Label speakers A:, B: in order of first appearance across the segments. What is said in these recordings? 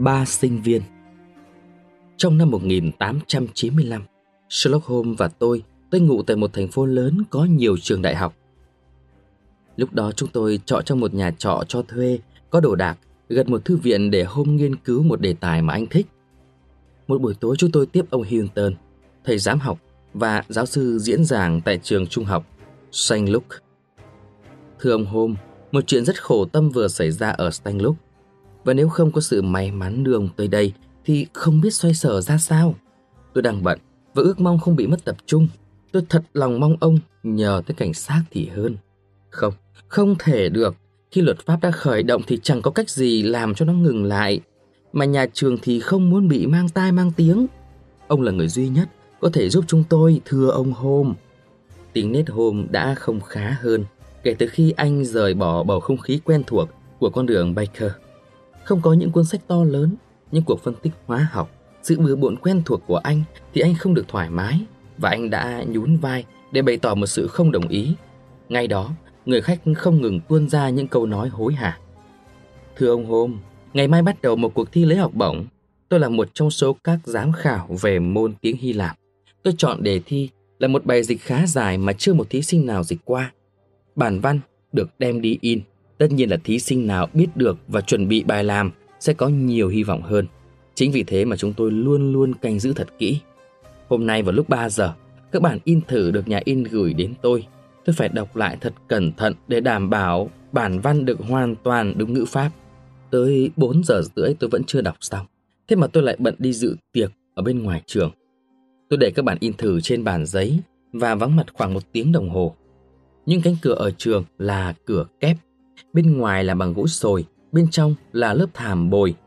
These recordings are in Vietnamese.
A: Ba sinh viên. Trong năm 1895, Sherlock Holmes và tôi ngụ tại một thành phố lớn có nhiều trường đại học. Lúc đó chúng tôi trọ trong một nhà trọ cho thuê, có đồ đạc, gần một thư viện để Holmes nghiên cứu một đề tài mà anh thích. Một buổi tối chúng tôi tiếp ông Hinton, thầy giám học và giáo sư diễn giảng tại trường trung học St. Luke. Thưa ông Holmes, một chuyện rất khổ tâm vừa xảy ra ở St. Luke, và nếu không có sự may mắn đưa ông tới đây thì không biết xoay sở ra sao. Tôi đang bận và ước mong không bị mất tập trung. Tôi thật lòng mong ông nhờ tới cảnh sát thì hơn. Không thể được. Khi luật pháp đã khởi động thì chẳng có cách gì làm cho nó ngừng lại. Mà nhà trường thì không muốn bị mang tai mang tiếng. Ông là người duy nhất có thể giúp chúng tôi, thưa ông Holmes. Tiếng nết Holmes đã không khá hơn kể từ khi anh rời bỏ bầu không khí quen thuộc của con đường Baker. Không có những cuốn sách to lớn, những cuộc phân tích hóa học, sự bừa bộn quen thuộc của anh thì anh không được thoải mái, và anh đã nhún vai để bày tỏ một sự không đồng ý. Ngay đó, người khách không ngừng tuôn ra những câu nói hối hả. Thưa ông Holmes, ngày mai bắt đầu một cuộc thi lấy học bổng. Tôi là một trong số các giám khảo về môn tiếng Hy Lạp. Tôi chọn đề thi là một bài dịch khá dài mà chưa một thí sinh nào dịch qua. Bản văn được đem đi in. Tất nhiên là thí sinh nào biết được và chuẩn bị bài làm sẽ có nhiều hy vọng hơn. Chính vì thế mà chúng tôi luôn luôn canh giữ thật kỹ. Hôm nay vào lúc 3 giờ, các bản in thử được nhà in gửi đến tôi. Tôi phải đọc lại thật cẩn thận để đảm bảo bản văn được hoàn toàn đúng ngữ pháp. Tới 4 giờ rưỡi tôi vẫn chưa đọc xong. Thế mà tôi lại bận đi dự tiệc ở bên ngoài trường. Tôi để các bản in thử trên bàn giấy và vắng mặt khoảng 1 tiếng đồng hồ. Những cánh cửa ở trường là cửa kép. Bên ngoài là bằng gỗ sồi, bên trong là lớp thảm bồi.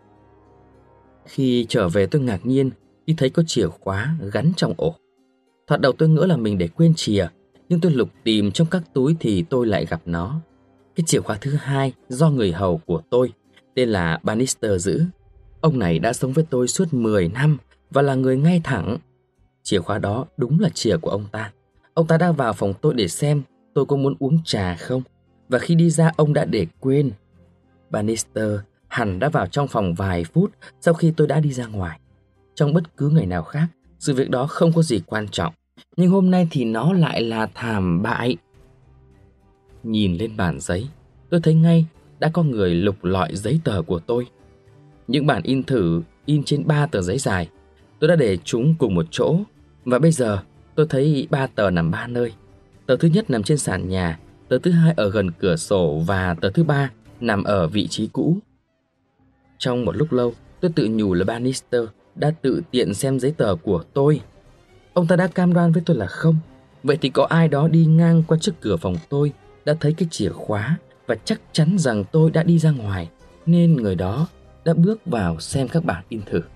A: Khi trở về tôi ngạc nhiên khi thấy có chìa khóa gắn trong ổ. Thoạt đầu tôi ngỡ là mình để quên chìa, nhưng tôi lục tìm trong các túi thì tôi lại gặp nó. Cái chìa khóa thứ hai do người hầu của tôi, tên là Bannister giữ. Ông này đã sống với tôi suốt 10 năm và là người ngay thẳng. Chìa khóa đó đúng là chìa của ông ta. Ông ta đã vào phòng tôi để xem tôi có muốn uống trà không, và khi đi ra ông đã để quên. Bannister hẳn đã vào trong phòng vài phút sau khi tôi đã đi ra ngoài. Trong bất cứ ngày nào khác, sự việc đó không có gì quan trọng, nhưng hôm nay thì nó lại là thảm bại. Nhìn lên bản giấy, tôi thấy ngay đã có người lục lọi giấy tờ của tôi. Những bản in thử in trên 3 tờ giấy dài. Tôi đã để chúng cùng một chỗ, và bây giờ tôi thấy 3 tờ nằm 3 nơi. Tờ thứ nhất nằm trên sàn nhà, tờ thứ hai ở gần cửa sổ và tờ thứ ba nằm ở vị trí cũ. Trong một lúc lâu, tôi tự nhủ là Bannister đã tự tiện xem giấy tờ của tôi. Ông ta đã cam đoan với tôi là không. Vậy thì có ai đó đi ngang qua trước cửa phòng tôi đã thấy cái chìa khóa và chắc chắn rằng tôi đã đi ra ngoài, nên người đó đã bước vào xem các bản in thử.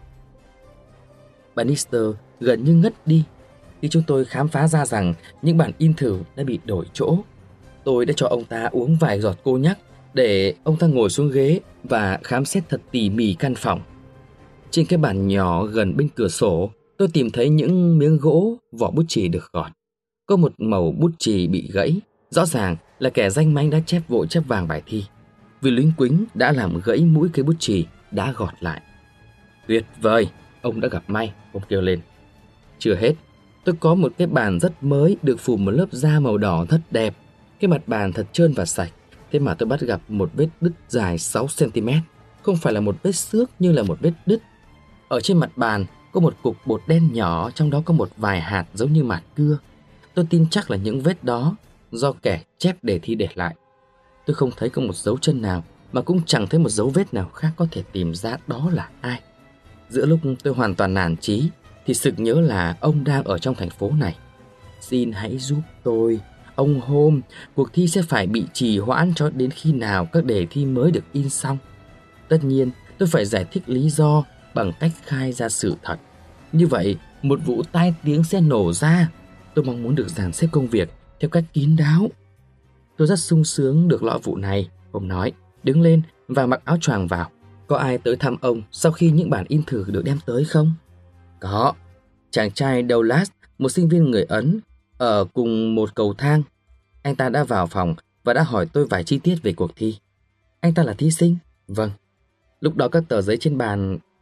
A: Bannister gần như ngất đi khi chúng tôi khám phá ra rằng những bản in thử đã bị đổi chỗ. Tôi đã cho ông ta uống vài giọt cô nhắc để ông ta ngồi xuống ghế và khám xét thật tỉ mỉ căn phòng. Trên cái bàn nhỏ gần bên cửa sổ, tôi tìm thấy những miếng gỗ, vỏ bút chì được gọt. Có một mẩu bút chì bị gãy, rõ ràng là kẻ danh mánh đã chép vội chép vàng bài thi. Vì lính quính đã làm gãy mũi cây bút chì đã gọt lại. Tuyệt vời, ông đã gặp may, ông kêu lên. Chưa hết, tôi có một cái bàn rất mới được phủ một lớp da màu đỏ rất đẹp. Cái mặt bàn thật trơn và sạch, thế mà tôi bắt gặp một vết đứt dài 6 cm. Không phải là một vết xước nhưng là một vết đứt. Ở trên mặt bàn có một cục bột đen nhỏ, trong đó có một vài hạt giống như mạt cưa. Tôi tin chắc là những vết đó do kẻ chép đề thi để lại. Tôi không thấy có một dấu chân nào, mà cũng chẳng thấy một dấu vết nào khác có thể tìm ra đó là ai. Giữa lúc tôi hoàn toàn nản chí thì sực nhớ là ông đang ở trong thành phố này. Xin hãy giúp tôi, ông Holmes. Cuộc thi sẽ phải bị trì hoãn cho đến khi nào các đề thi mới được in xong. Tất nhiên tôi phải giải thích lý do bằng cách khai ra sự thật. Như vậy một vụ tai tiếng sẽ nổ ra. Tôi mong muốn được dàn xếp công việc theo cách kín đáo. Tôi rất sung sướng được lo vụ này, ông nói, đứng lên và mặc áo choàng vào. Có ai tới thăm ông sau khi những bản in thử được đem tới không? Có. Chàng trai Douglas, một sinh viên người Ấn, ở cùng một cầu thang. Anh ta đã vào phòng và đã hỏi tôi vài chi tiết về cuộc thi. Anh ta là thí sinh? Vâng. Lúc đó các tờ giấy trên bàn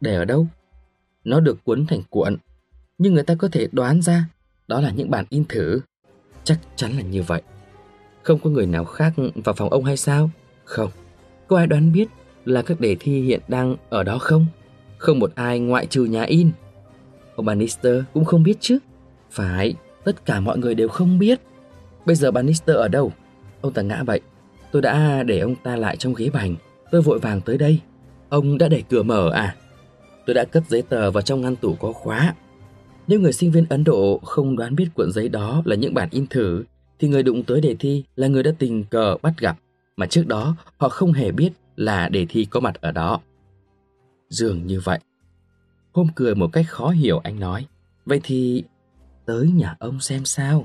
A: Để ở đâu? Nó được cuốn thành cuộn, nhưng người ta có thể đoán ra đó là những bản in thử. Chắc chắn là như vậy. Không có người nào khác vào phòng ông hay sao? Không. Có ai đoán biết là các đề thi hiện đang ở đó không? Không một ai ngoại trừ nhà in. Ông Bannister cũng không biết chứ? Phải, tất cả mọi người đều không biết. Bây giờ Bannister ở đâu? Ông ta ngã vậy. Tôi đã để ông ta lại trong ghế bành. Tôi vội vàng tới đây. Ông đã để cửa mở à? Tôi đã cất giấy tờ vào trong ngăn tủ có khóa. Nếu người sinh viên Ấn Độ không đoán biết cuộn giấy đó là những bản in thử, thì người đụng tới đề thi là người đã tình cờ bắt gặp, mà trước đó họ không hề biết là đề thi có mặt ở đó. Dường như vậy. Hôm cười một cách khó hiểu, anh nói, vậy thì tới nhà ông xem sao.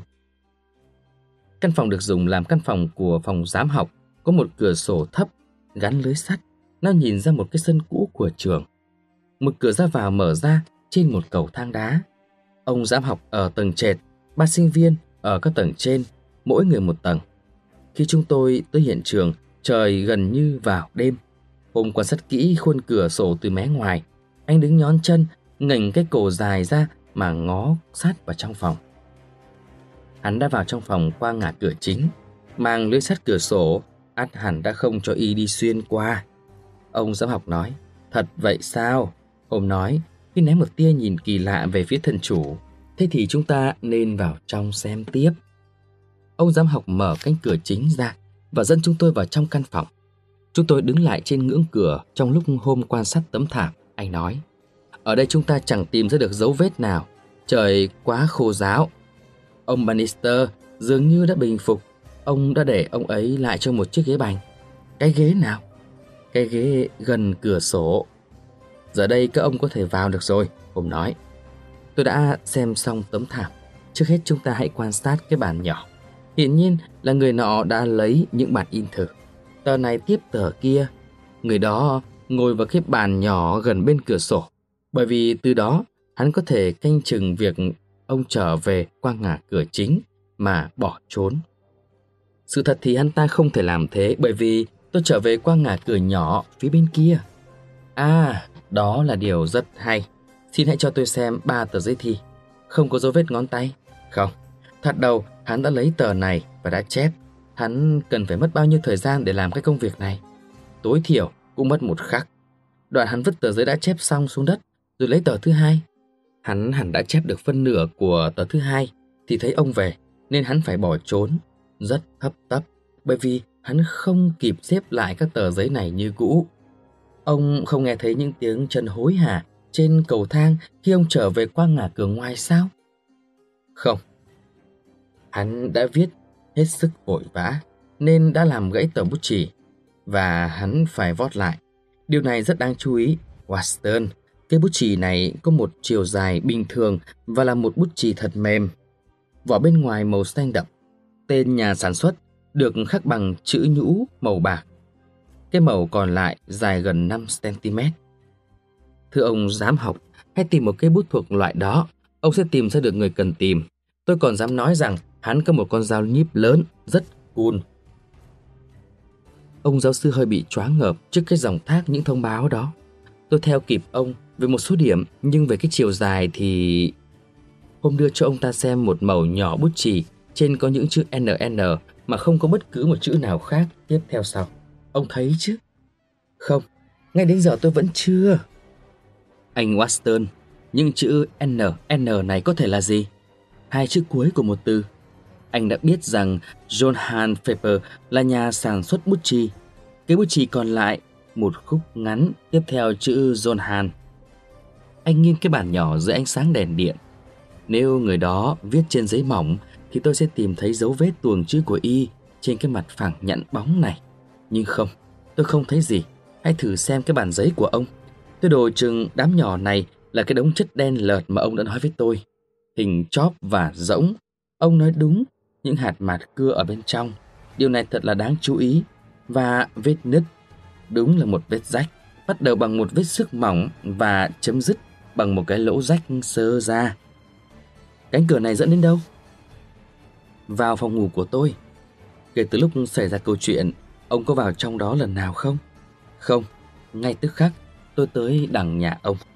A: Căn phòng được dùng làm căn phòng của phòng giám học có một cửa sổ thấp gắn lưới sắt. Nó nhìn ra một cái sân cũ của trường. Một cửa ra vào mở ra trên một cầu thang đá. Ông giám học ở tầng trệt, 3 sinh viên ở các tầng trên, mỗi người một tầng. Khi chúng tôi tới hiện trường, trời gần như vào đêm. Hôm quan sát kỹ khuôn cửa sổ từ mé ngoài, anh đứng nhón chân, nghềnh cái cổ dài ra mà ngó sát vào trong phòng. Hắn đã vào trong phòng qua ngã cửa chính, mang lưới sắt cửa sổ, ắt hẳn đã không cho y đi xuyên qua. Ông giám học nói, thật vậy sao? Hôm nói, khi ném một tia nhìn kỳ lạ về phía thần chủ, thế thì chúng ta nên vào trong xem tiếp. Ông giám học mở cánh cửa chính ra và dẫn chúng tôi vào trong căn phòng. Chúng tôi đứng lại trên ngưỡng cửa trong lúc Hôm quan sát tấm thảm. Anh nói, ở đây chúng ta chẳng tìm ra được dấu vết nào. Trời quá khô ráo. Ông Bannister dường như đã bình phục. Ông đã để ông ấy lại trong một chiếc ghế bành. Cái ghế nào? Cái ghế gần cửa sổ. Giờ đây các ông có thể vào được rồi, Hôm nói. Tôi đã xem xong tấm thảm. Trước hết chúng ta hãy quan sát cái bản nhỏ. Hiển nhiên là người nọ đã lấy những bản in thử. Tờ này tiếp tờ kia. Người đó ngồi vào cái bàn nhỏ gần bên cửa sổ, bởi vì từ đó hắn có thể canh chừng việc ông trở về qua ngã cửa chính mà bỏ trốn. Sự thật thì hắn ta không thể làm thế, bởi vì tôi trở về qua ngã cửa nhỏ phía bên kia. À, đó là điều rất hay. Xin hãy cho tôi xem 3 tờ giấy thi. Không có dấu vết ngón tay. Không, thoạt đầu hắn đã lấy tờ này và đã chép. Hắn cần phải mất bao nhiêu thời gian để làm cái công việc này? Tối thiểu cũng mất 1 khắc. Đoạn hắn vứt tờ giấy đã chép xong xuống đất, rồi lấy tờ thứ hai. Hắn hẳn đã chép được phân nửa của tờ thứ hai thì thấy ông về, nên hắn phải bỏ trốn. Rất hấp tấp, bởi vì hắn không kịp xếp lại các tờ giấy này như cũ. Ông không nghe thấy những tiếng chân hối hả trên cầu thang khi ông trở về qua ngã cửa ngoài sao? Không. Hắn đã viết hết sức vội vã, nên đã làm gãy tờ bút chì, và hắn phải vót lại. Điều này rất đáng chú ý, Watson. Cái bút chì này có một chiều dài bình thường và là một bút chì thật mềm. Vỏ bên ngoài màu xanh đậm. Tên nhà sản xuất được khắc bằng chữ nhũ màu bạc. Cái màu còn lại dài gần 5 cm. Thưa ông giám học, hãy tìm một cây bút thuộc loại đó. Ông sẽ tìm ra được người cần tìm. Tôi còn dám nói rằng hắn có một con dao nhíp lớn, rất cool. Ông giáo sư hơi bị choáng ngợp trước cái dòng thác những thông báo đó. Tôi theo kịp ông về một số điểm, nhưng về cái chiều dài thì... Hôm đưa cho ông ta xem một mẩu nhỏ bút chì, trên có những chữ NN mà không có bất cứ một chữ nào khác tiếp theo sau. Ông thấy chứ? Không, ngay đến giờ tôi vẫn chưa. Anh Watson, những chữ NN này có thể là gì? 2 chữ cuối của một từ. Anh đã biết rằng Johann Pfeffer là nhà sản xuất bút chì. Cái bút chì còn lại, một khúc ngắn tiếp theo chữ Johann. Anh nghiêng cái bản nhỏ dưới ánh sáng đèn điện. Nếu người đó viết trên giấy mỏng thì tôi sẽ tìm thấy dấu vết tuồng chữ của y trên cái mặt phẳng nhẵn bóng này. Nhưng không, tôi không thấy gì. Hãy thử xem cái bản giấy của ông. Tôi đồ chừng đám nhỏ này là cái đống chất đen lợt mà ông đã nói với tôi. Hình chóp và rỗng. Ông nói đúng, những hạt mạt cưa ở bên trong. Điều này thật là đáng chú ý. Và vết nứt, đúng là một vết rách, bắt đầu bằng một vết xước mỏng và chấm dứt bằng một cái lỗ rách sơ ra. Cánh cửa này dẫn đến đâu? Vào phòng ngủ của tôi. Kể từ lúc xảy ra câu chuyện, ông có vào trong đó lần nào không? Không, ngay tức khắc tôi tới đằng nhà ông.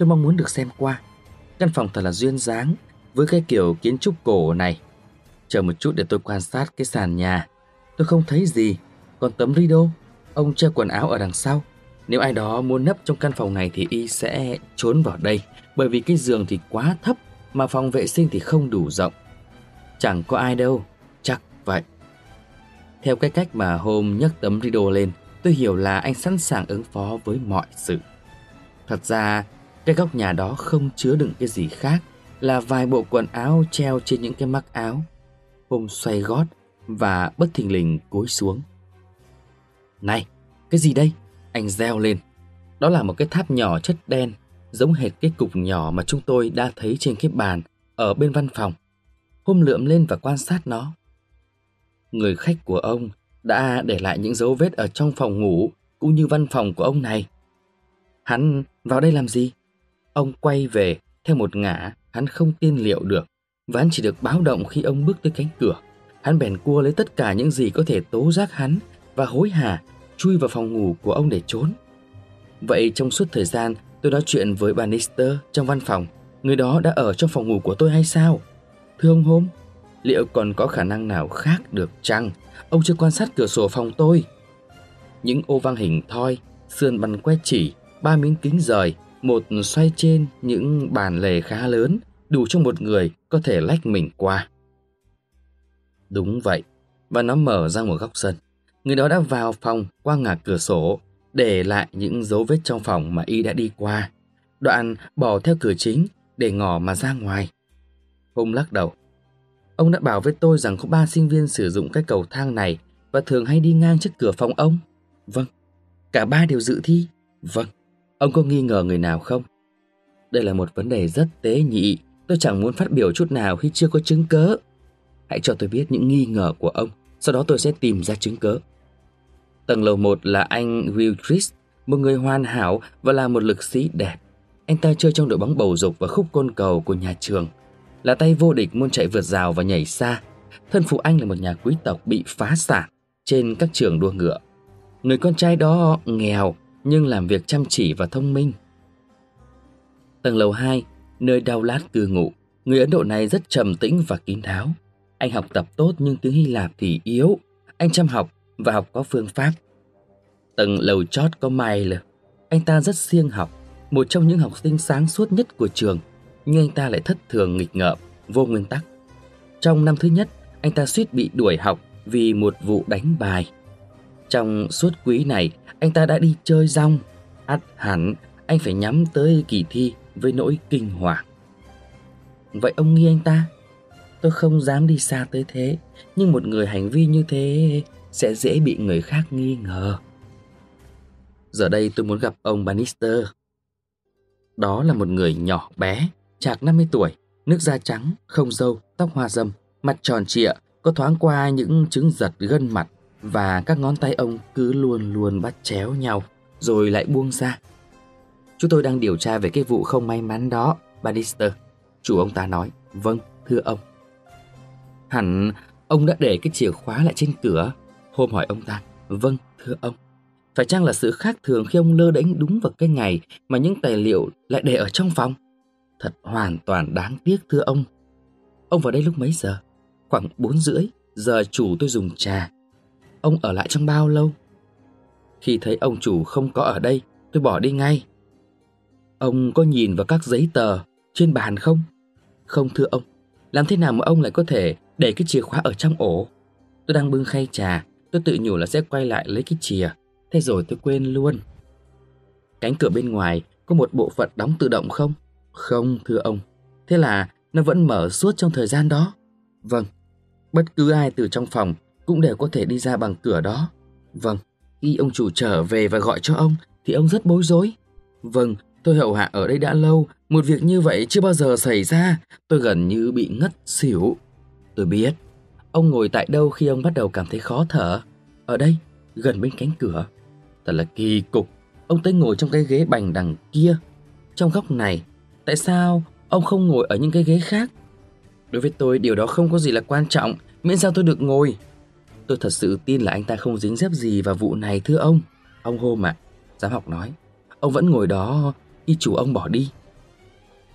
A: tôi mong muốn được xem qua. Căn phòng thật là duyên dáng với cái kiểu kiến trúc cổ này. Chờ một chút để tôi quan sát cái sàn nhà. Tôi không thấy gì. Còn tấm rideau, ông treo quần áo ở đằng sau. Nếu ai đó muốn nấp trong căn phòng này thì y sẽ trốn vào đây, bởi vì cái giường thì quá thấp mà phòng vệ sinh thì không đủ rộng. Chẳng có ai đâu, chắc vậy. Theo cái cách mà Hôm nhấc tấm rideau lên, tôi hiểu là anh sẵn sàng ứng phó với mọi sự. Thật ra, cái góc nhà đó không chứa đựng cái gì khác là vài bộ quần áo treo trên những cái mắc áo. Hôm xoay gót và bất thình lình cúi xuống. Này, cái gì đây? Anh reo lên. Đó là một cái tháp nhỏ chất đen, giống hệt cái cục nhỏ mà chúng tôi đã thấy trên cái bàn ở bên văn phòng. Hôm lượm lên và quan sát nó. Người khách của ông đã để lại những dấu vết ở trong phòng ngủ cũng như văn phòng của ông này. Hắn vào đây làm gì? Ông quay về theo một ngả hắn không tiên liệu được, và hắn chỉ được báo động khi ông bước tới cánh cửa. Hắn bèn cua lấy tất cả những gì có thể tố giác hắn và hối hả chui vào phòng ngủ của ông để trốn. Vậy trong suốt thời gian tôi nói chuyện với Bannister trong văn phòng, người đó đã ở trong phòng ngủ của tôi hay sao? Thưa ông Hôm, liệu còn có khả năng nào khác được chăng? Ông chưa quan sát cửa sổ phòng tôi. Những ô vuông hình thoi, sườn bằng que chỉ, 3 miếng kính rời, một xoay trên những bàn lề khá lớn, đủ cho một người có thể lách mình qua. Đúng vậy, và nó mở ra một góc sân. Người đó đã vào phòng qua ngả cửa sổ, để lại những dấu vết trong phòng mà y đã đi qua. Đoạn bỏ theo cửa chính để ngỏ mà ra ngoài. Hôm lắc đầu. Ông đã bảo với tôi rằng có 3 sinh viên sử dụng cái cầu thang này và thường hay đi ngang trước cửa phòng ông. Vâng. Cả 3 đều dự thi. Vâng. Ông có nghi ngờ người nào không? Đây là một vấn đề rất tế nhị. Tôi chẳng muốn phát biểu chút nào khi chưa có chứng cớ. Hãy cho tôi biết những nghi ngờ của ông, sau đó tôi sẽ tìm ra chứng cớ. Tầng lầu 1 là anh Wildris, một người hoàn hảo và là một lực sĩ đẹp. Anh ta chơi trong đội bóng bầu dục và khúc côn cầu của nhà trường, là tay vô địch môn chạy vượt rào và nhảy xa. Thân phụ anh là một nhà quý tộc bị phá sản trên các trường đua ngựa. Người con trai đó nghèo nhưng làm việc chăm chỉ và thông minh. Tầng lầu 2, nơi Douglas cư ngụ, người Ấn Độ này rất trầm tĩnh và kín đáo. Anh học tập tốt nhưng tiếng Hy Lạp thì yếu. Anh chăm học và học có phương pháp. Tầng lầu chót có Miles. Anh ta rất siêng học, một trong những học sinh sáng suốt nhất của trường, nhưng anh ta lại thất thường nghịch ngợm, vô nguyên tắc. Trong năm thứ nhất, anh ta suýt bị đuổi học vì một vụ đánh bài. Trong suốt quý này, anh ta đã đi chơi rong. Ắt hẳn, anh phải nhắm tới kỳ thi với nỗi kinh hoàng. Vậy ông nghi anh ta? Tôi không dám đi xa tới thế, nhưng một người hành vi như thế sẽ dễ bị người khác nghi ngờ. Giờ đây tôi muốn gặp ông Bannister. Đó là một người nhỏ bé, chạc 50 tuổi, nước da trắng, không râu, tóc hoa râm, mặt tròn trịa, có thoáng qua những chứng giật gân mặt, và các ngón tay ông cứ luôn luôn bắt chéo nhau, rồi lại buông ra. Chúng tôi đang điều tra về cái vụ không may mắn đó, Bannister. Chủ ông ta nói. Vâng, thưa ông. Hẳn ông đã để cái chìa khóa lại trên cửa. Hôm hỏi ông ta. Vâng, thưa ông. Phải chăng là sự khác thường khi ông lơ đễnh đúng vào cái ngày mà những tài liệu lại để ở trong phòng? Thật hoàn toàn đáng tiếc, thưa ông. Ông vào đây lúc mấy giờ? Khoảng 4:30, giờ chủ tôi dùng trà. Ông ở lại trong bao lâu? Khi thấy ông chủ không có ở đây, tôi bỏ đi ngay. Ông có nhìn vào các giấy tờ trên bàn không? Không, thưa ông. Làm thế nào mà ông lại có thể để cái chìa khóa ở trong ổ? Tôi đang bưng khay trà, tôi tự nhủ là sẽ quay lại lấy cái chìa. Thế rồi tôi quên luôn. Cánh cửa bên ngoài có một bộ phận đóng tự động không? Không, thưa ông. Thế là nó vẫn mở suốt trong thời gian đó? Vâng. Bất cứ ai từ trong phòng cũng đều có thể đi ra bằng cửa đó? Vâng. Khi ông chủ trở về và gọi cho ông thì ông rất bối rối. Vâng, tôi hầu hạ ở đây đã lâu, một việc như vậy chưa bao giờ xảy ra. Tôi gần như bị ngất xỉu. Tôi biết. Ông ngồi tại đâu khi ông bắt đầu cảm thấy khó thở? Ở đây, gần bên cánh cửa. Thật là kỳ cục. Ông tới ngồi trong cái ghế bành đằng kia, trong góc này. Tại sao ông không ngồi ở những cái ghế khác? Đối với tôi điều đó không có gì là quan trọng, miễn sao tôi được ngồi. Tôi thật sự tin là anh ta không dính dép gì vào vụ này, thưa ông. Ông Hôm ạ. Giám học nói. Ông vẫn ngồi đó khi chủ ông bỏ đi.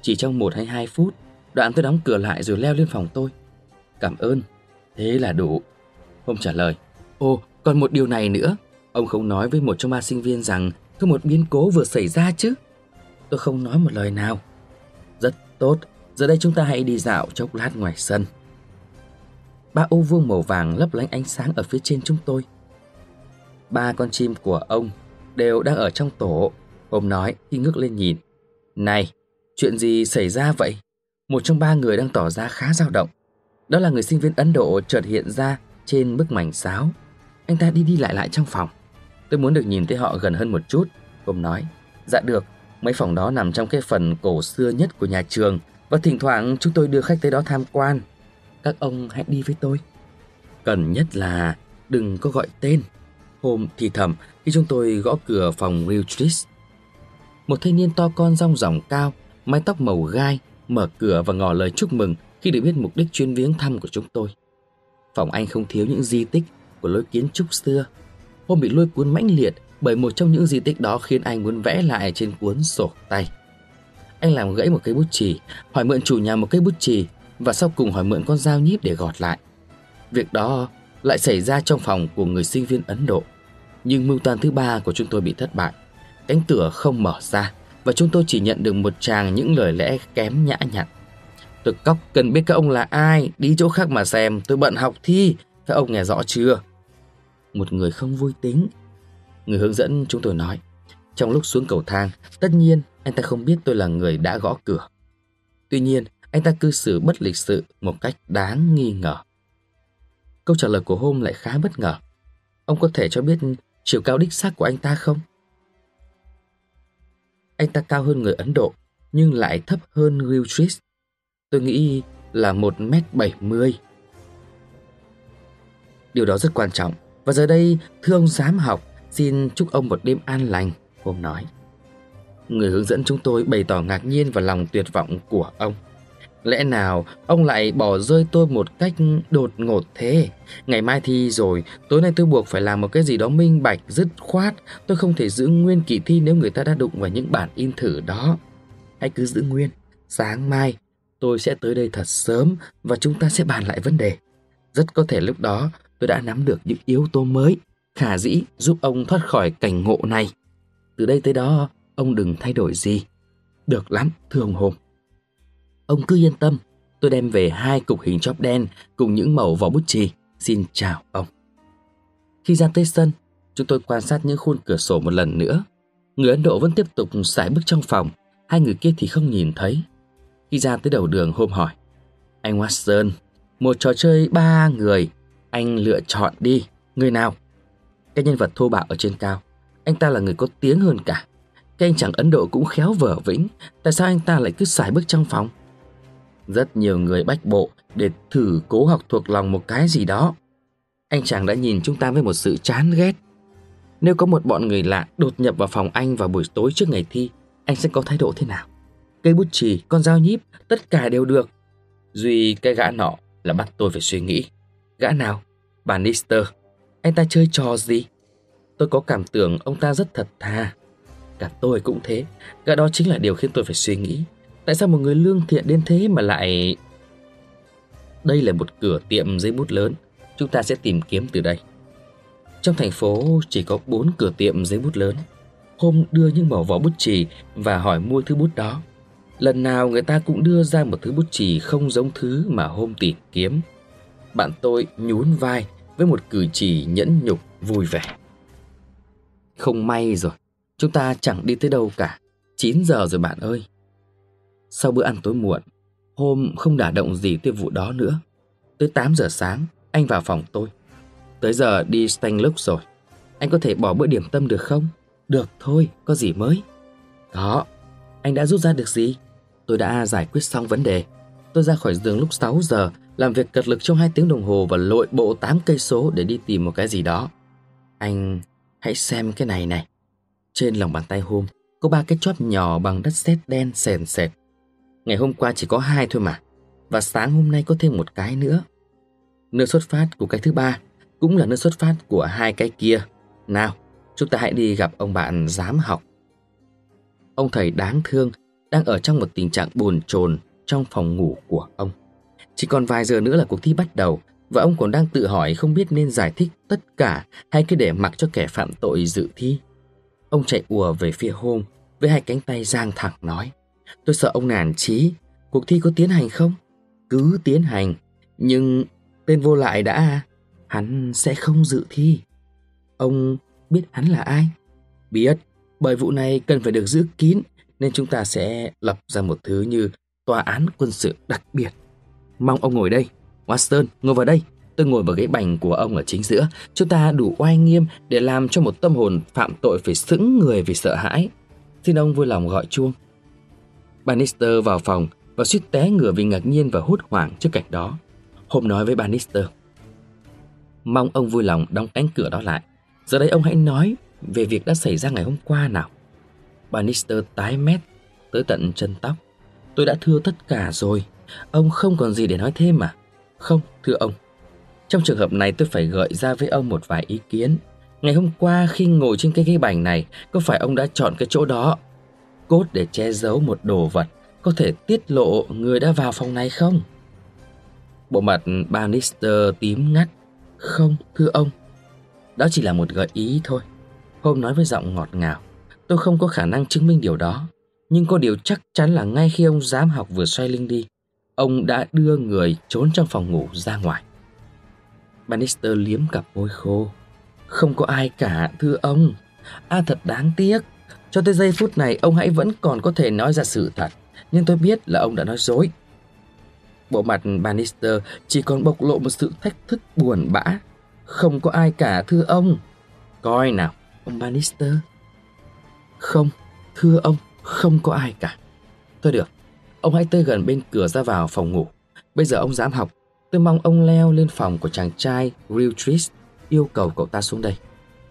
A: Chỉ trong 1 hay 2 phút, Đoạn tôi đóng cửa lại rồi leo lên phòng tôi. Cảm ơn, thế là đủ. Hôm trả lời, ồ, còn một điều này nữa. Ông không nói với một trong 3 sinh viên rằng có một biến cố vừa xảy ra chứ? Tôi không nói một lời nào. Rất tốt, giờ đây chúng ta hãy đi dạo chốc lát ngoài sân. 3 ô vuông màu vàng lấp lánh ánh sáng ở phía trên chúng tôi. 3 con chim của ông đều đang ở trong tổ. Hôm nói khi ngước lên nhìn. Này, chuyện gì xảy ra vậy? Một trong 3 người đang tỏ ra khá dao động. Đó là người sinh viên Ấn Độ chợt hiện ra trên bức mảnh sáo. Anh ta đi đi lại lại trong phòng. Tôi muốn được nhìn thấy họ gần hơn một chút. Hôm nói, dạ được, mấy phòng đó nằm trong cái phần cổ xưa nhất của nhà trường và thỉnh thoảng chúng tôi đưa khách tới đó tham quan. Các ông hãy đi với tôi. Cần nhất là đừng có gọi tên. Hôm thì thầm khi chúng tôi gõ cửa phòng Realtress. Một thanh niên to con rong ròng cao, mái tóc màu gai, mở cửa và ngỏ lời chúc mừng khi được biết mục đích chuyến viếng thăm của chúng tôi. Phòng anh không thiếu những di tích của lối kiến trúc xưa. Hôm bị lôi cuốn mãnh liệt bởi một trong những di tích đó khiến anh muốn vẽ lại trên cuốn sổ tay. Anh làm gãy một cây bút chì, hỏi mượn chủ nhà một cây bút chì và sau cùng hỏi mượn con dao nhíp để gọt lại. Việc đó lại xảy ra trong phòng của người sinh viên Ấn Độ. Nhưng mưu toan thứ 3 của chúng tôi bị thất bại. Cánh cửa không mở ra và chúng tôi chỉ nhận được một tràng những lời lẽ kém nhã nhặn. Tôi cóc cần biết các ông là ai, đi chỗ khác mà xem, tôi bận học thi, các ông nghe rõ chưa? Một người không vui tính. Người hướng dẫn chúng tôi nói. Trong lúc xuống cầu thang, tất nhiên anh ta không biết tôi là người đã gõ cửa. Tuy nhiên, anh ta cư xử bất lịch sự một cách đáng nghi ngờ. Câu trả lời của Hôm lại khá bất ngờ. Ông có thể cho biết chiều cao đích xác của anh ta không? Anh ta cao hơn người Ấn Độ, nhưng lại thấp hơn Realtress. Tôi nghĩ là 1m70. Điều đó rất quan trọng. Và giờ đây, thưa ông giám học, xin chúc ông một đêm an lành, Hôm nói. Người hướng dẫn chúng tôi bày tỏ ngạc nhiên và lòng tuyệt vọng của ông. Lẽ nào ông lại bỏ rơi tôi một cách đột ngột thế? Ngày mai thi rồi, tối nay tôi buộc phải làm một cái gì đó minh bạch, dứt khoát. Tôi không thể giữ nguyên kỳ thi nếu người ta đã đụng vào những bản in thử đó. Hãy cứ giữ nguyên. Sáng mai, tôi sẽ tới đây thật sớm và chúng ta sẽ bàn lại vấn đề. Rất có thể lúc đó tôi đã nắm được những yếu tố mới, khả dĩ giúp ông thoát khỏi cảnh ngộ này. Từ đây tới đó, ông đừng thay đổi gì. Được lắm, thưa ông Hôm. Ông cứ yên tâm, tôi đem về 2 cục hình chóp đen cùng những mẩu vỏ bút chì. Xin chào ông. Khi ra tới sân, chúng tôi quan sát những khuôn cửa sổ một lần nữa. Người Ấn Độ vẫn tiếp tục sải bước trong phòng, 2 người kia thì không nhìn thấy. Khi ra tới đầu đường, Hôm hỏi, anh Watson, một trò chơi 3 người, anh lựa chọn đi, người nào? Cái nhân vật thô bạo ở trên cao, anh ta là người có tiếng hơn cả. Cái anh chàng Ấn Độ cũng khéo vở vĩnh, tại sao anh ta lại cứ sải bước trong phòng? Rất nhiều người bách bộ để thử cố học thuộc lòng một cái gì đó. Anh chàng đã nhìn chúng ta với một sự chán ghét. Nếu có một bọn người lạ đột nhập vào phòng anh vào buổi tối trước ngày thi, anh sẽ có thái độ thế nào? Cây bút chì, con dao nhíp, tất cả đều được. Duy cái gã nọ là bắt tôi phải suy nghĩ. Gã nào? Bannister. Anh ta chơi trò gì? Tôi có cảm tưởng ông ta rất thật thà. Cả tôi cũng thế. Gã đó chính là điều khiến tôi phải suy nghĩ. Tại sao một người lương thiện đến thế mà lại... Đây là một cửa tiệm giấy bút lớn. Chúng ta sẽ tìm kiếm từ đây. Trong thành phố chỉ có 4 cửa tiệm giấy bút lớn. Hôm đưa những mẩu vỏ bút chì và hỏi mua thứ bút đó. Lần nào người ta cũng đưa ra một thứ bút chì không giống thứ mà Hôm tìm kiếm. Bạn tôi nhún vai với một cử chỉ nhẫn nhục vui vẻ. Không may rồi, chúng ta chẳng đi tới đâu cả. 9 giờ rồi bạn ơi. Sau bữa ăn tối muộn, Hôm không đả động gì tới vụ đó nữa. Tới 8 giờ sáng, anh vào phòng tôi. Tới giờ đi Stanlock rồi. Anh có thể bỏ bữa điểm tâm được không? Được thôi, có gì mới? Có. Anh đã rút ra được gì? Tôi đã giải quyết xong vấn đề. Tôi ra khỏi giường lúc 6 giờ, làm việc cật lực trong 2 tiếng đồng hồ và lội bộ 8 cây số để đi tìm một cái gì đó. Anh hãy xem cái này này. Trên lòng bàn tay Hôm có 3 cái chóp nhỏ bằng đất sét đen sền sệt. Ngày hôm qua chỉ có 2 thôi mà. Và sáng hôm nay có thêm một cái nữa. Nơi xuất phát của cái thứ 3 cũng là nơi xuất phát của 2 cái kia. Nào, chúng ta hãy đi gặp ông bạn giám học. Ông thầy đáng thương đang ở trong một tình trạng bồn chồn trong phòng ngủ của ông. Chỉ còn vài giờ nữa là cuộc thi bắt đầu, và ông còn đang tự hỏi không biết nên giải thích tất cả hay cứ để mặc cho kẻ phạm tội dự thi. Ông chạy ùa về phía Holmes với hai cánh tay dang thẳng nói: "Tôi sợ ông nản chí. Cuộc thi có tiến hành không?" "Cứ tiến hành. Nhưng tên vô lại đã... Hắn sẽ không dự thi." "Ông biết hắn là ai?" "Biết. Bởi vụ này cần phải được giữ kín, nên chúng ta sẽ lập ra một thứ như tòa án quân sự đặc biệt. Mong ông ngồi đây. Watson, ngồi vào đây. Tôi ngồi vào ghế bành của ông ở chính giữa. Chúng ta đủ oai nghiêm để làm cho một tâm hồn phạm tội phải sững người vì sợ hãi. Xin ông vui lòng gọi chuông." Bannister vào phòng và suýt té ngửa vì ngạc nhiên và hốt hoảng trước cảnh đó. Holmes nói với Bannister: "Mong ông vui lòng đóng cánh cửa đó lại. Giờ đây ông hãy nói về việc đã xảy ra ngày hôm qua nào." Bannister tái mét tới tận chân tóc. "Tôi đã thưa tất cả rồi. Ông không còn gì để nói thêm à?" "Không, thưa ông. Trong trường hợp này tôi phải gợi ra với ông một vài ý kiến. Ngày hôm qua khi ngồi trên cái ghế bành này, có phải ông đã chọn cái chỗ đó cốt để che giấu một đồ vật có thể tiết lộ người đã vào phòng này không?" Bộ mặt Bannister tím ngắt. "Không, thưa ông. Đó chỉ là một gợi ý thôi." Holmes nói với giọng ngọt ngào. "Tôi không có khả năng chứng minh điều đó, nhưng có điều chắc chắn là ngay khi ông giám học vừa xoay lưng đi, ông đã đưa người trốn trong phòng ngủ ra ngoài." Bannister liếm cặp môi khô. "Không có ai cả, thưa ông. Thật đáng tiếc. Cho tới giây phút này ông hãy vẫn còn có thể nói ra sự thật, nhưng tôi biết là ông đã nói dối." Bộ mặt Bannister chỉ còn bộc lộ một sự thách thức buồn bã. "Không có ai cả, thưa ông." "Coi nào, ông Bannister." "Không, thưa ông, không có ai cả." "Thôi được, ông hãy tới gần bên cửa ra vào phòng ngủ. Bây giờ ông dám học, tôi mong ông leo lên phòng của chàng trai Realtrist, yêu cầu cậu ta xuống đây."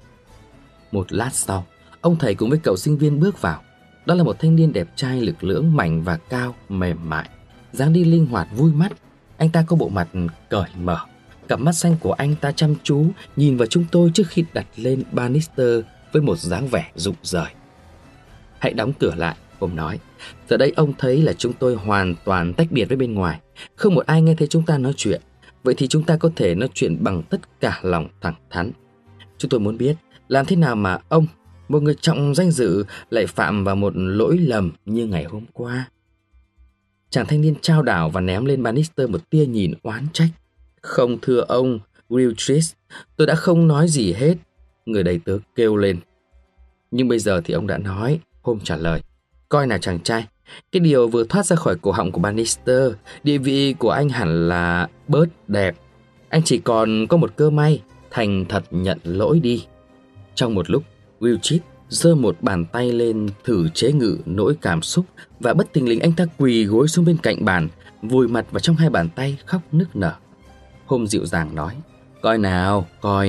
A: Một lát sau, ông thầy cùng với cậu sinh viên bước vào. Đó là một thanh niên đẹp trai lực lưỡng, mảnh và cao, mềm mại, dáng đi linh hoạt vui mắt. Anh ta có bộ mặt cởi mở. Cặp mắt xanh của anh ta chăm chú nhìn vào chúng tôi trước khi đặt lên Bannister với một dáng vẻ rụng rời. "Hãy đóng cửa lại," ông nói. "Giờ đây ông thấy là chúng tôi hoàn toàn tách biệt với bên ngoài. Không một ai nghe thấy chúng ta nói chuyện. Vậy thì chúng ta có thể nói chuyện bằng tất cả lòng thẳng thắn. Chúng tôi muốn biết làm thế nào mà ông, một người trọng danh dự, lại phạm vào một lỗi lầm như ngày hôm qua." Chàng thanh niên trao đảo và ném lên Bannister một tia nhìn oán trách. "Không, thưa ông Realtrist, tôi đã không nói gì hết." Người đầy tớ kêu lên. "Nhưng bây giờ thì ông đã nói," Holmes trả lời. "Coi nào chàng trai, cái điều vừa thoát ra khỏi cổ họng của Bannister, địa vị của anh hẳn là bớt đẹp. Anh chỉ còn có một cơ may, thành thật nhận lỗi đi." Trong một lúc, Wilchit giơ một bàn tay lên thử chế ngự nỗi cảm xúc, và bất thình lình anh ta quỳ gối xuống bên cạnh bàn, vùi mặt vào trong hai bàn tay khóc nức nở. Holmes dịu dàng nói: Coi nào,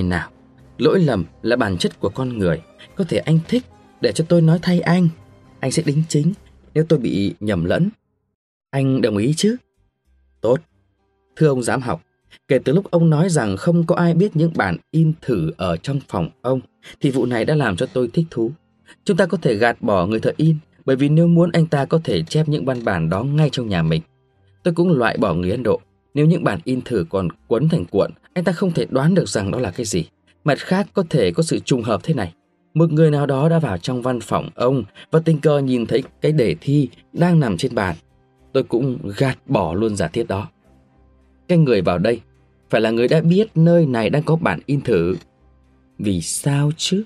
A: lỗi lầm là bản chất của con người. Có thể anh thích để cho tôi nói thay anh sẽ đính chính nếu tôi bị nhầm lẫn. Anh đồng ý chứ?" "Tốt. Thưa ông giám học, kể từ lúc ông nói rằng không có ai biết những bản in thử ở trong phòng ông, thì vụ này đã làm cho tôi thích thú. Chúng ta có thể gạt bỏ người thợ in, bởi vì nếu muốn anh ta có thể chép những văn bản đó ngay trong nhà mình. Tôi cũng loại bỏ người Ấn Độ. Nếu những bản in thử còn quấn thành cuộn, anh ta không thể đoán được rằng đó là cái gì. Mặt khác, có thể có sự trùng hợp thế này. Một người nào đó đã vào trong văn phòng ông và tình cờ nhìn thấy cái đề thi đang nằm trên bàn. Tôi cũng gạt bỏ luôn giả thiết đó. Cái người vào đây phải là người đã biết nơi này đang có bản in thử. Vì sao chứ?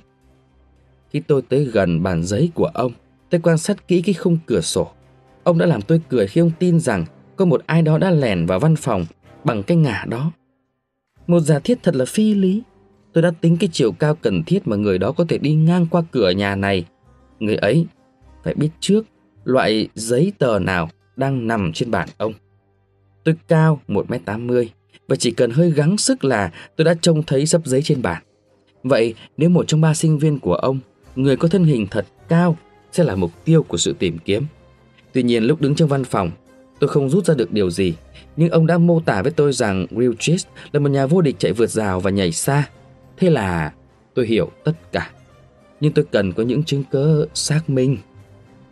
A: Khi tôi tới gần bàn giấy của ông, tôi quan sát kỹ cái khung cửa sổ. Ông đã làm tôi cười khi ông tin rằng có một ai đó đã lẻn vào văn phòng bằng cái ngả đó. Một giả thiết thật là phi lý. Tôi đã tính cái chiều cao cần thiết mà người đó có thể đi ngang qua cửa nhà này. Người ấy phải biết trước loại giấy tờ nào đang nằm trên bàn ông. Tôi cao 1m80 và chỉ cần hơi gắng sức là tôi đã trông thấy xấp giấy trên bàn. Vậy nếu một trong 3 sinh viên của ông, người có thân hình thật cao, sẽ là mục tiêu của sự tìm kiếm. Tuy nhiên lúc đứng trong văn phòng, tôi không rút ra được điều gì, nhưng ông đã mô tả với tôi rằng Wilchit là một nhà vô địch chạy vượt rào và nhảy xa. Thế là tôi hiểu tất cả. Nhưng tôi cần có những chứng cứ xác minh.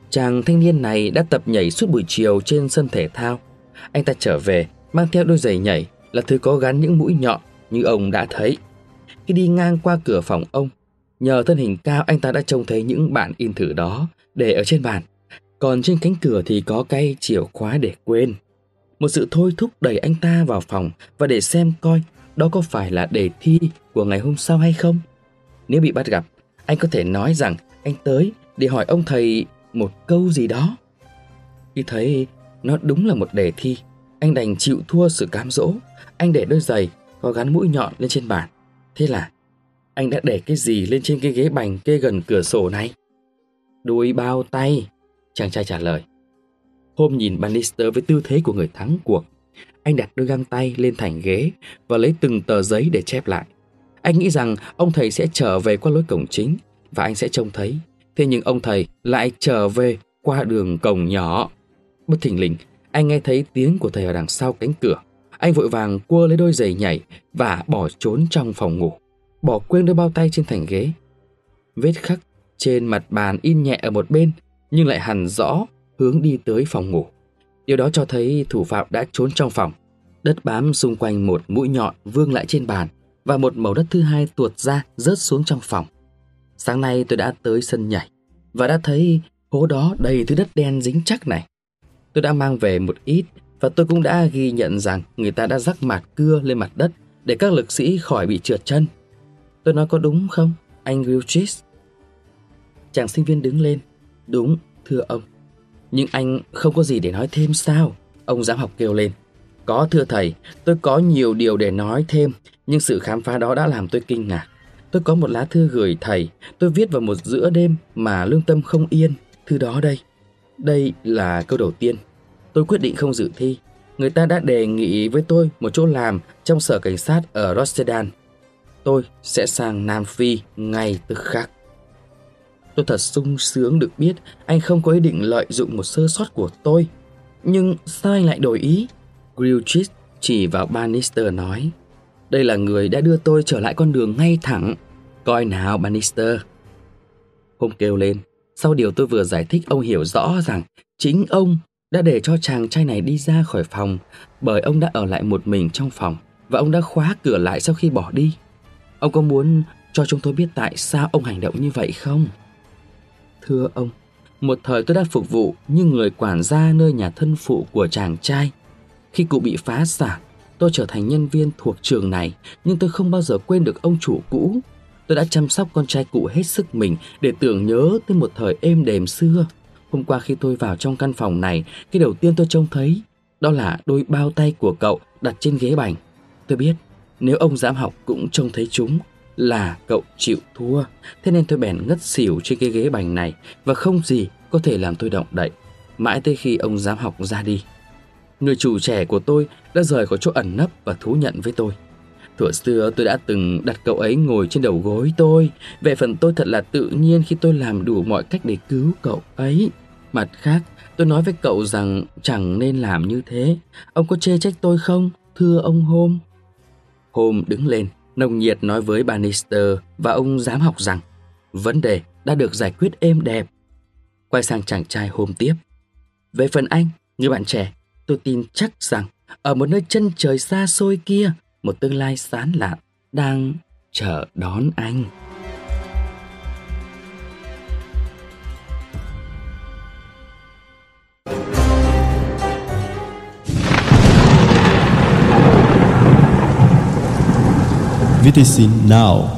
A: Chàng thanh niên này đã tập nhảy suốt buổi chiều trên sân thể thao. Anh ta trở về mang theo đôi giày nhảy là thứ có gắn những mũi nhọn như ông đã thấy. Khi đi ngang qua cửa phòng ông, nhờ thân hình cao anh ta đã trông thấy những bản in thử đó để ở trên bàn. Còn trên cánh cửa thì có cái chìa khóa để quên. Một sự thôi thúc đẩy anh ta vào phòng và để xem coi đó có phải là đề thi của ngày hôm sau hay không. Nếu bị bắt gặp, anh có thể nói rằng anh tới để hỏi ông thầy một câu gì đó. Khi thấy nó đúng là một đề thi, anh đành chịu thua sự cám dỗ. Anh để đôi giày có gắn mũi nhọn lên trên bàn. Thế là anh đã để cái gì lên trên cái ghế bành kê gần cửa sổ này? Đôi bao tay, chàng trai trả lời. Holmes nhìn Bannister với tư thế của người thắng cuộc. Anh đặt đôi găng tay lên thành ghế và lấy từng tờ giấy để chép lại. Anh nghĩ rằng ông thầy sẽ trở về qua lối cổng chính và anh sẽ trông thấy. Thế nhưng ông thầy lại trở về qua đường cổng nhỏ. Bất thình lình, anh nghe thấy tiếng của thầy ở đằng sau cánh cửa. Anh vội vàng quơ lấy đôi giày nhảy và bỏ trốn trong phòng ngủ, bỏ quên đôi bao tay trên thành ghế. Vết khắc trên mặt bàn in nhẹ ở một bên nhưng lại hằn rõ hướng đi tới phòng ngủ. Điều đó cho thấy thủ phạm đã trốn trong phòng. Đất bám xung quanh một mũi nhọn vương lại trên bàn và một mẩu đất thứ hai tuột ra rớt xuống trong phòng. Sáng nay tôi đã tới sân nhảy và đã thấy hố đó đầy thứ đất đen dính chắc này. Tôi đã mang về một ít và tôi cũng đã ghi nhận rằng người ta đã rắc mạt cưa lên mặt đất để các lực sĩ khỏi bị trượt chân. Tôi nói có đúng không, anh Gilchrist? Chàng sinh viên đứng lên. Đúng, thưa ông. Nhưng anh không có gì để nói thêm sao? Ông giám học kêu lên. Có thưa thầy, tôi có nhiều điều để nói thêm, nhưng sự khám phá đó đã làm tôi kinh ngạc. Tôi có một lá thư gửi thầy, tôi viết vào một giữa đêm mà lương tâm không yên. Thư đó đây. Đây là câu đầu tiên. Tôi quyết định không dự thi. Người ta đã đề nghị với tôi một chỗ làm trong sở cảnh sát ở Rotterdam. Tôi sẽ sang Nam Phi ngay tức khắc. Tôi thật sung sướng được biết anh không có ý định lợi dụng một sơ sót của tôi. Nhưng sao anh lại đổi ý? Gilchrist chỉ vào Bannister nói. Đây là người đã đưa tôi trở lại con đường ngay thẳng. Coi nào Bannister. Holmes kêu lên. Sau điều tôi vừa giải thích, ông hiểu rõ rằng chính ông đã để cho chàng trai này đi ra khỏi phòng bởi ông đã ở lại một mình trong phòng và ông đã khóa cửa lại sau khi bỏ đi. Ông có muốn cho chúng tôi biết tại sao ông hành động như vậy không? Thưa ông, một thời tôi đã phục vụ như người quản gia nơi nhà thân phụ của chàng trai. Khi cụ bị phá sản, tôi trở thành nhân viên thuộc trường này, nhưng tôi không bao giờ quên được ông chủ cũ. Tôi đã chăm sóc con trai cụ hết sức mình để tưởng nhớ tới một thời êm đềm xưa. Hôm qua khi tôi vào trong căn phòng này, cái đầu tiên tôi trông thấy đó là đôi bao tay của cậu đặt trên ghế bành. Tôi biết nếu ông giám học cũng trông thấy chúng là cậu chịu thua, thế nên tôi bèn ngất xỉu trên cái ghế bành này và không gì có thể làm tôi động đậy, mãi tới khi ông giám học ra đi. Người chủ trẻ của tôi đã rời khỏi chỗ ẩn nấp và thú nhận với tôi. Thuở xưa tôi đã từng đặt cậu ấy ngồi trên đầu gối tôi. Về phần tôi thật là tự nhiên khi tôi làm đủ mọi cách để cứu cậu ấy. Mặt khác, tôi nói với cậu rằng chẳng nên làm như thế. Ông có chê trách tôi không, thưa ông Holmes? Holmes đứng lên, nồng nhiệt nói với Bannister và ông giám học rằng vấn đề đã được giải quyết êm đẹp. Quay sang chàng trai Holmes tiếp. Về phần anh, người bạn trẻ, tôi tin chắc rằng ở một nơi chân trời xa xôi kia, một tương lai sáng lạn đang chờ đón anh.
B: VTC Now.